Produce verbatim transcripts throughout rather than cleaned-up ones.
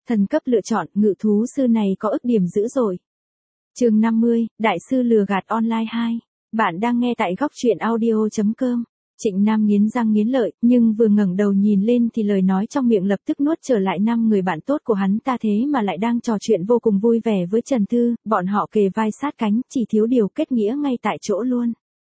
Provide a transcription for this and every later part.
Thần cấp lựa chọn, ngự thú sư này có ức điểm dữ rồi. Chương năm mươi, Đại sư lừa gạt online hai. Bạn đang nghe tại góc truyện audio chấm com. Trịnh Nam nghiến răng nghiến lợi, nhưng vừa ngẩng đầu nhìn lên thì lời nói trong miệng lập tức nuốt trở lại. Năm người bạn tốt của hắn ta thế mà lại đang trò chuyện vô cùng vui vẻ với Trần Thư, bọn họ kề vai sát cánh, chỉ thiếu điều kết nghĩa ngay tại chỗ luôn.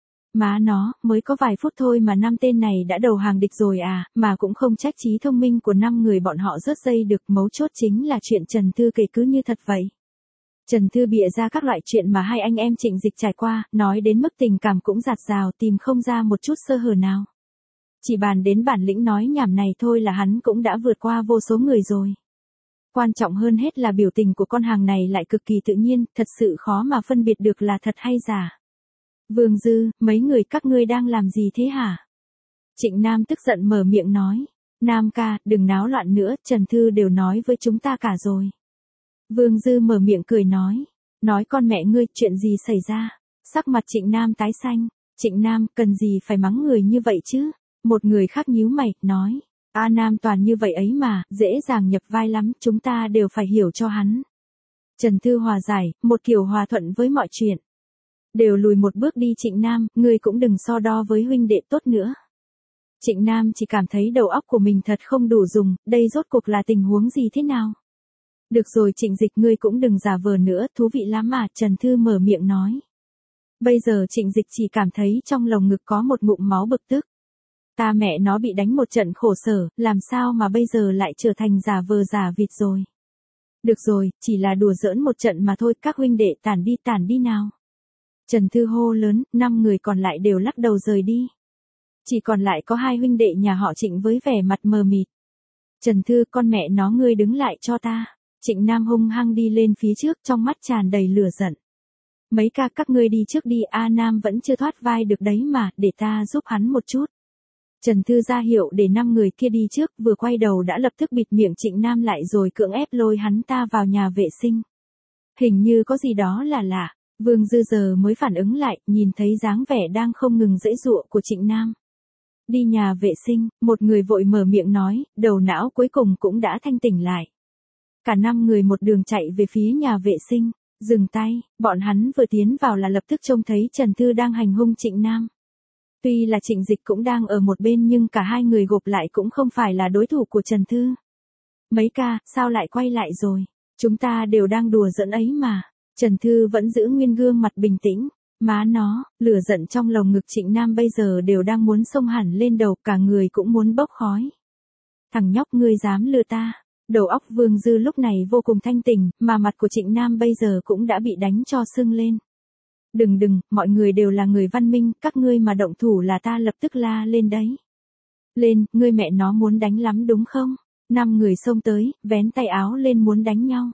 Má nó, mới có vài phút thôi mà năm tên này đã đầu hàng địch rồi à, mà cũng không trách trí thông minh của năm người bọn họ rớt dây được. Mấu chốt chính là chuyện Trần Thư kể cứ như thật vậy. Trần Thư bịa ra các loại chuyện mà hai anh em Trịnh Dịch trải qua, nói đến mức tình cảm cũng dạt dào, tìm không ra một chút sơ hở nào. Chỉ bàn đến bản lĩnh nói nhảm này thôi là hắn cũng đã vượt qua vô số người rồi. Quan trọng hơn hết là biểu tình của con hàng này lại cực kỳ tự nhiên, thật sự khó mà phân biệt được là thật hay giả. Vương Dư, mấy người các ngươi đang làm gì thế hả? Trịnh Nam tức giận mở miệng nói. Nam ca, đừng náo loạn nữa, Trần Thư đều nói với chúng ta cả rồi. Vương Dư mở miệng cười nói. Nói con mẹ ngươi, chuyện gì xảy ra? Sắc mặt Trịnh Nam tái xanh. Trịnh Nam, cần gì phải mắng người như vậy chứ? Một người khác nhíu mày, nói. A Nam toàn như vậy ấy mà, dễ dàng nhập vai lắm, chúng ta đều phải hiểu cho hắn. Trần Thư hòa giải, một kiểu hòa thuận với mọi chuyện. Đều lùi một bước đi Trịnh Nam, ngươi cũng đừng so đo với huynh đệ tốt nữa. Trịnh Nam chỉ cảm thấy đầu óc của mình thật không đủ dùng, đây rốt cuộc là tình huống gì thế nào? Được rồi Trịnh Dịch, ngươi cũng đừng giả vờ nữa, thú vị lắm mà, Trần Thư mở miệng nói. Bây giờ Trịnh Dịch chỉ cảm thấy trong lồng ngực có một ngụm máu bực tức. Ta mẹ nó bị đánh một trận khổ sở, làm sao mà bây giờ lại trở thành giả vờ giả vịt rồi. Được rồi, chỉ là đùa giỡn một trận mà thôi, các huynh đệ tản đi tản đi nào. Trần Thư hô lớn, năm người còn lại đều lắc đầu rời đi. Chỉ còn lại có hai huynh đệ nhà họ Trịnh với vẻ mặt mờ mịt. Trần Thư, con mẹ nó ngươi đứng lại cho ta. Trịnh Nam hung hăng đi lên phía trước, trong mắt tràn đầy lửa giận. Mấy ca các ngươi đi trước đi, A Nam vẫn chưa thoát vai được đấy mà, để ta giúp hắn một chút. Trần Thư ra hiệu để năm người kia đi trước, vừa quay đầu đã lập tức bịt miệng Trịnh Nam lại rồi cưỡng ép lôi hắn ta vào nhà vệ sinh. Hình như có gì đó là lạ. Vương Dư giờ mới phản ứng lại, nhìn thấy dáng vẻ đang không ngừng giãy giụa của Trịnh Nam. Đi nhà vệ sinh, một người vội mở miệng nói, đầu não cuối cùng cũng đã thanh tỉnh lại. Cả năm người một đường chạy về phía nhà vệ sinh, dừng tay, bọn hắn vừa tiến vào là lập tức trông thấy Trần Thư đang hành hung Trịnh Nam. Tuy là Trịnh Dịch cũng đang ở một bên nhưng cả hai người gộp lại cũng không phải là đối thủ của Trần Thư. Mấy ca, sao lại quay lại rồi? Chúng ta đều đang đùa giỡn ấy mà. Trần Thư vẫn giữ nguyên gương mặt bình tĩnh. Má nó, lửa giận trong lồng ngực Trịnh Nam bây giờ đều đang muốn xông hẳn lên đầu, cả người cũng muốn bốc khói. Thằng nhóc ngươi dám lừa ta. Đầu óc Vương Dư lúc này vô cùng thanh tỉnh, mà mặt của Trịnh Nam bây giờ cũng đã bị đánh cho sưng lên. Đừng đừng, mọi người đều là người văn minh, các ngươi mà động thủ là ta lập tức la lên đấy. Lên, ngươi mẹ nó muốn đánh lắm đúng không? Năm người xông tới, vén tay áo lên muốn đánh nhau.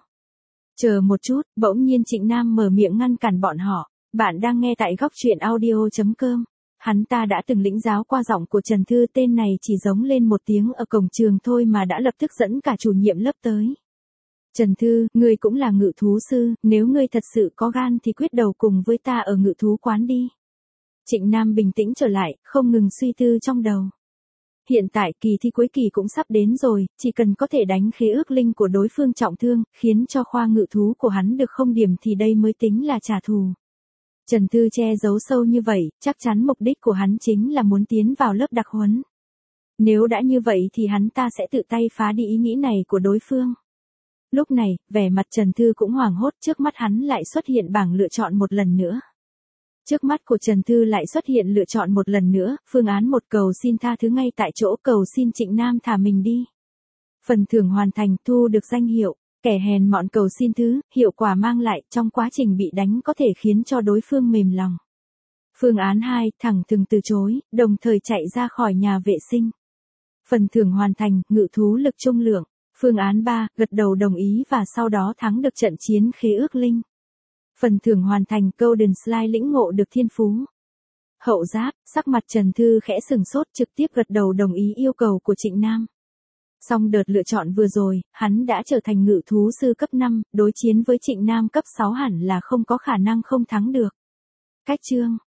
Chờ một chút, bỗng nhiên Trịnh Nam mở miệng ngăn cản bọn họ. Bạn đang nghe tại góc truyện audio chấm com. Hắn ta đã từng lĩnh giáo qua giọng của Trần Thư, tên này chỉ giống lên một tiếng ở cổng trường thôi mà đã lập tức dẫn cả chủ nhiệm lớp tới. Trần Thư, ngươi cũng là ngự thú sư, nếu ngươi thật sự có gan thì quyết đầu cùng với ta ở ngự thú quán đi. Trịnh Nam bình tĩnh trở lại, không ngừng suy tư trong đầu. Hiện tại kỳ thi cuối kỳ cũng sắp đến rồi, chỉ cần có thể đánh khế ước linh của đối phương trọng thương, khiến cho khoa ngự thú của hắn được không điểm thì đây mới tính là trả thù. Trần Thư che giấu sâu như vậy, chắc chắn mục đích của hắn chính là muốn tiến vào lớp đặc huấn. Nếu đã như vậy thì hắn ta sẽ tự tay phá đi ý nghĩ này của đối phương. Lúc này, vẻ mặt Trần Thư cũng hoảng hốt, trước mắt hắn lại xuất hiện bảng lựa chọn một lần nữa. Trước mắt của Trần Thư lại xuất hiện lựa chọn một lần nữa, phương án một, cầu xin tha thứ ngay tại chỗ, cầu xin Trịnh Nam thả mình đi. Phần thưởng hoàn thành, thu được danh hiệu, kẻ hèn mọn cầu xin thứ, hiệu quả mang lại trong quá trình bị đánh có thể khiến cho đối phương mềm lòng. Phương án hai, thẳng thừng từ chối, đồng thời chạy ra khỏi nhà vệ sinh. Phần thưởng hoàn thành, ngự thú lực trung lượng. Phương án ba, gật đầu đồng ý và sau đó thắng được trận chiến khế ước linh. Phần thưởng hoàn thành, Golden Slide lĩnh ngộ được thiên phú. Hậu giáp, sắc mặt Trần Thư khẽ sừng sốt, trực tiếp gật đầu đồng ý yêu cầu của Trịnh Nam. Xong đợt lựa chọn vừa rồi, hắn đã trở thành ngự thú sư cấp năm, đối chiến với Trịnh Nam cấp sáu hẳn là không có khả năng không thắng được. Cách chương,